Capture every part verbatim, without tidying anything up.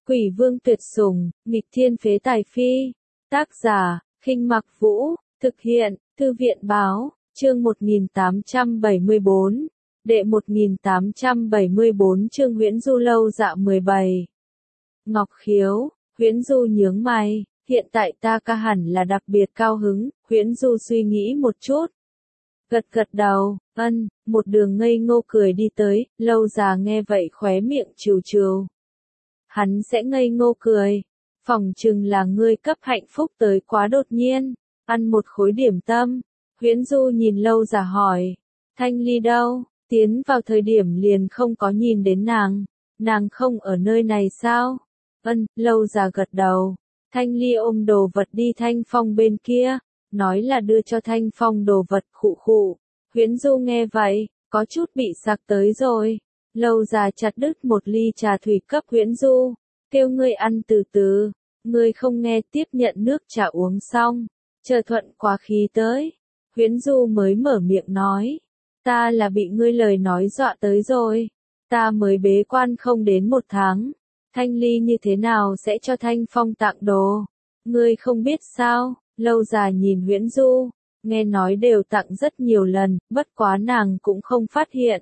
Quỷ vương tuyệt sủng, nghịch thiên phế tài phi. Tác giả, Khinh Mặc Vũ, thực hiện, Thư viện Báo, chương một nghìn tám trăm bảy mươi bốn, đệ một nghìn tám trăm bảy mươi bốn chương Huyễn Du lâu dạ mười bảy. Ngọc Khiếu, Huyễn Du nhướng mày, hiện tại ta ca hẳn là đặc biệt cao hứng, Huyễn Du suy nghĩ một chút. Gật gật đầu, ân, một đường ngây ngô cười đi tới, lâu già nghe vậy khóe miệng trừ trừ. Hắn sẽ ngây ngô cười, phỏng chừng là ngươi cấp hạnh phúc tới quá đột nhiên, ăn một khối điểm tâm. Huyễn Du nhìn lâu già hỏi, Thanh Ly đâu, tiến vào thời điểm liền không có nhìn đến nàng, nàng không ở nơi này sao? Ân, lâu già gật đầu, Thanh Ly ôm đồ vật đi Thanh Phong bên kia, nói là đưa cho Thanh Phong đồ vật khụ khụ. Huyễn Du nghe vậy, có chút bị sặc tới rồi. Lâu già chặt đứt một ly trà thủy cấp Huyễn Du, kêu ngươi ăn từ từ, ngươi không nghe tiếp nhận nước trà uống xong, chờ thuận quá khí tới. Huyễn Du mới mở miệng nói, ta là bị ngươi lời nói dọa tới rồi, ta mới bế quan không đến một tháng, Thanh Ly như thế nào sẽ cho Thanh Phong tặng đồ, ngươi không biết sao? Lâu già nhìn Huyễn Du, nghe nói đều tặng rất nhiều lần, bất quá nàng cũng không phát hiện.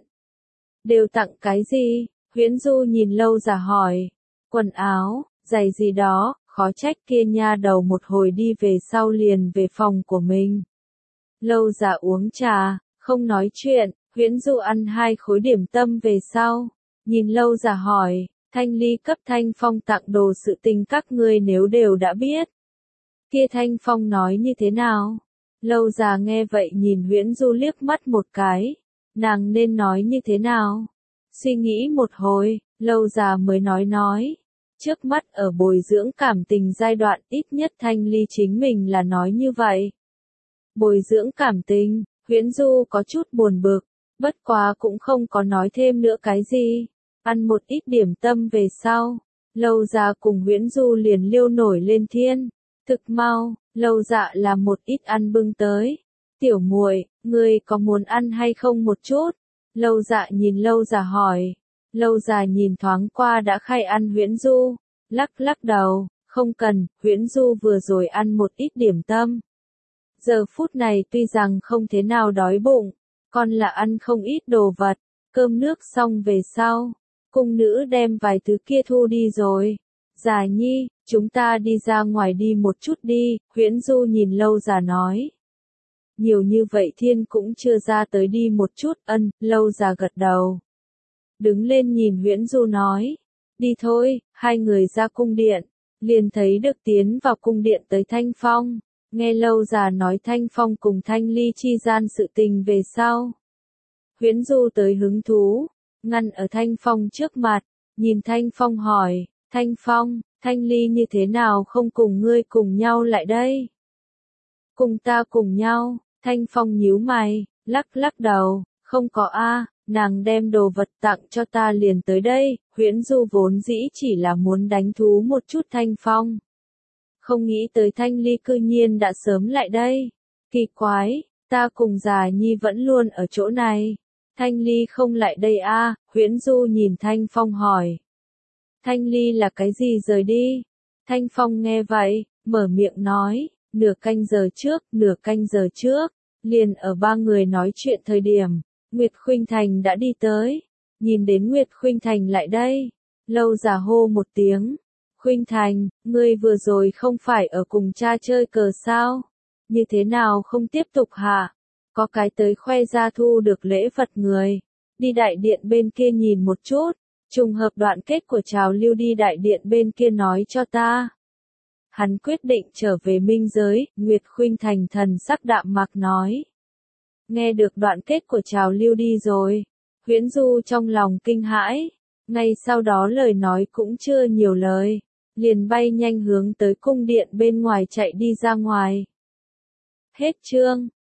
Đều tặng cái gì? Huyễn Du nhìn lâu già hỏi. Quần áo, giày gì đó, khó trách kia nha đầu một hồi đi về sau liền về phòng của mình. Lâu già uống trà, không nói chuyện, Huyễn Du ăn hai khối điểm tâm về sau. Nhìn lâu già hỏi, Thanh Ly cấp Thanh Phong tặng đồ sự tình các ngươi nếu đều đã biết. Kia Thanh Phong nói như thế nào? Lâu già nghe vậy nhìn Huyễn Du liếc mắt một cái. Nàng nên nói như thế nào? Suy nghĩ một hồi, lâu già mới nói nói. Trước mắt ở bồi dưỡng cảm tình giai đoạn ít nhất Thanh Ly chính mình là nói như vậy. Bồi dưỡng cảm tình, Huyễn Du có chút buồn bực, bất quá cũng không có nói thêm nữa cái gì. Ăn một ít điểm tâm về sau, lâu già cùng Huyễn Du liền liêu nổi lên thiên. Thực mau, lâu dạ làm một ít ăn bưng tới. Tiểu muội, ngươi có muốn ăn hay không một chút? Lâu dạ nhìn lâu già hỏi. Lâu già nhìn thoáng qua đã khai ăn Huyễn Du, lắc lắc đầu, không cần, Huyễn Du vừa rồi ăn một ít điểm tâm. Giờ phút này tuy rằng không thế nào đói bụng, còn là ăn không ít đồ vật, cơm nước xong về sau, cung nữ đem vài thứ kia thu đi rồi. Già nhi, chúng ta đi ra ngoài đi một chút đi, Huyễn Du nhìn lâu già nói. Nhiều như vậy thiên cũng chưa ra tới đi một chút, ân, lâu già gật đầu. Đứng lên nhìn Huyễn Du nói, đi thôi, hai người ra cung điện, liền thấy được tiến vào cung điện tới Thanh Phong, nghe lâu già nói Thanh Phong cùng Thanh Ly chi gian sự tình về sau. Huyễn Du tới hứng thú, ngăn ở Thanh Phong trước mặt, nhìn Thanh Phong hỏi, Thanh Phong, Thanh Ly như thế nào không cùng ngươi cùng nhau lại đây? Cùng ta cùng nhau, Thanh Phong nhíu mày, lắc lắc đầu, không có a, nàng đem đồ vật tặng cho ta liền tới đây. Huyễn Du vốn dĩ chỉ là muốn đánh thú một chút Thanh Phong. Không nghĩ tới Thanh Ly cư nhiên đã sớm lại đây. Kỳ quái, ta cùng già nhi vẫn luôn ở chỗ này. Thanh Ly không lại đây a, Huyễn Du nhìn Thanh Phong hỏi. Thanh Ly là cái gì rời đi? Thanh Phong nghe vậy, mở miệng nói, nửa canh giờ trước, nửa canh giờ trước, liền ở ba người nói chuyện thời điểm, Nguyệt Khuynh Thành đã đi tới, nhìn đến Nguyệt Khuynh Thành lại đây, lâu già hô một tiếng, Khuynh Thành, ngươi vừa rồi không phải ở cùng cha chơi cờ sao? Như thế nào không tiếp tục hả? Có cái tới khoe ra thu được lễ vật người, đi đại điện bên kia nhìn một chút. Trùng hợp đoạn kết của trào lưu đi đại điện bên kia nói cho ta. Hắn quyết định trở về minh giới, Nguyệt Khuynh Thành thần sắc đạm mạc nói. Nghe được đoạn kết của trào lưu đi rồi, Huyễn Du trong lòng kinh hãi, ngay sau đó lời nói cũng chưa nhiều lời, liền bay nhanh hướng tới cung điện bên ngoài chạy đi ra ngoài. Hết chương.